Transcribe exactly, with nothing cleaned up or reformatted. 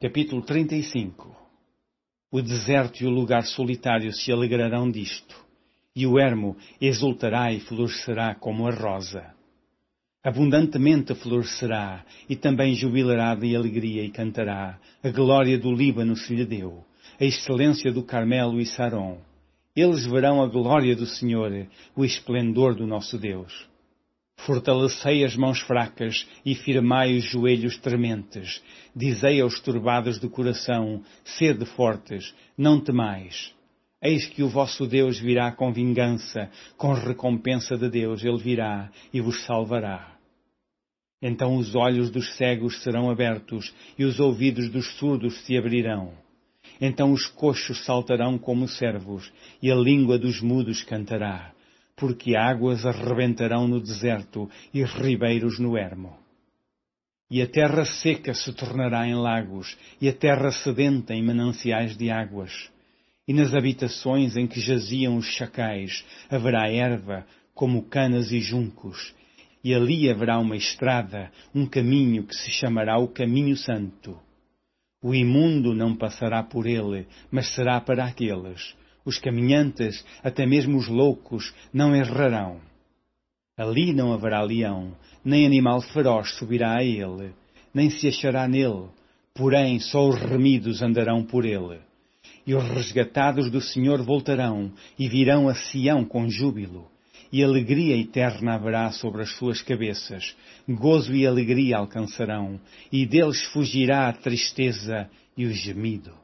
Capítulo trinta e cinco. O deserto e o lugar solitário se alegrarão disto, e o ermo exultará e florescerá como a rosa. Abundantemente florescerá, e também jubilará de alegria e cantará. A glória do Líbano se lhe deu, a excelência do Carmelo e Saron. Eles verão a glória do Senhor, o esplendor do nosso Deus. Fortalecei as mãos fracas e firmai os joelhos trementes. Dizei aos turbados de coração, sede fortes, não temais. Eis que o vosso Deus virá com vingança, com recompensa de Deus ele virá e vos salvará. Então os olhos dos cegos serão abertos e os ouvidos dos surdos se abrirão. Então os coxos saltarão como servos e a língua dos mudos cantará. Porque águas arrebentarão no deserto e ribeiros no ermo. E a terra seca se tornará em lagos, e a terra sedenta em mananciais de águas. E nas habitações em que jaziam os chacais haverá erva, como canas e juncos. E ali haverá uma estrada, um caminho que se chamará o Caminho Santo. O imundo não passará por ele, mas será para aqueles. Os caminhantes, até mesmo os loucos, não errarão. Ali não haverá leão, nem animal feroz subirá a ele, nem se achará nele, porém só os remidos andarão por ele. E os resgatados do Senhor voltarão, e virão a Sião com júbilo, e alegria eterna haverá sobre as suas cabeças, gozo e alegria alcançarão, e deles fugirá a tristeza e o gemido.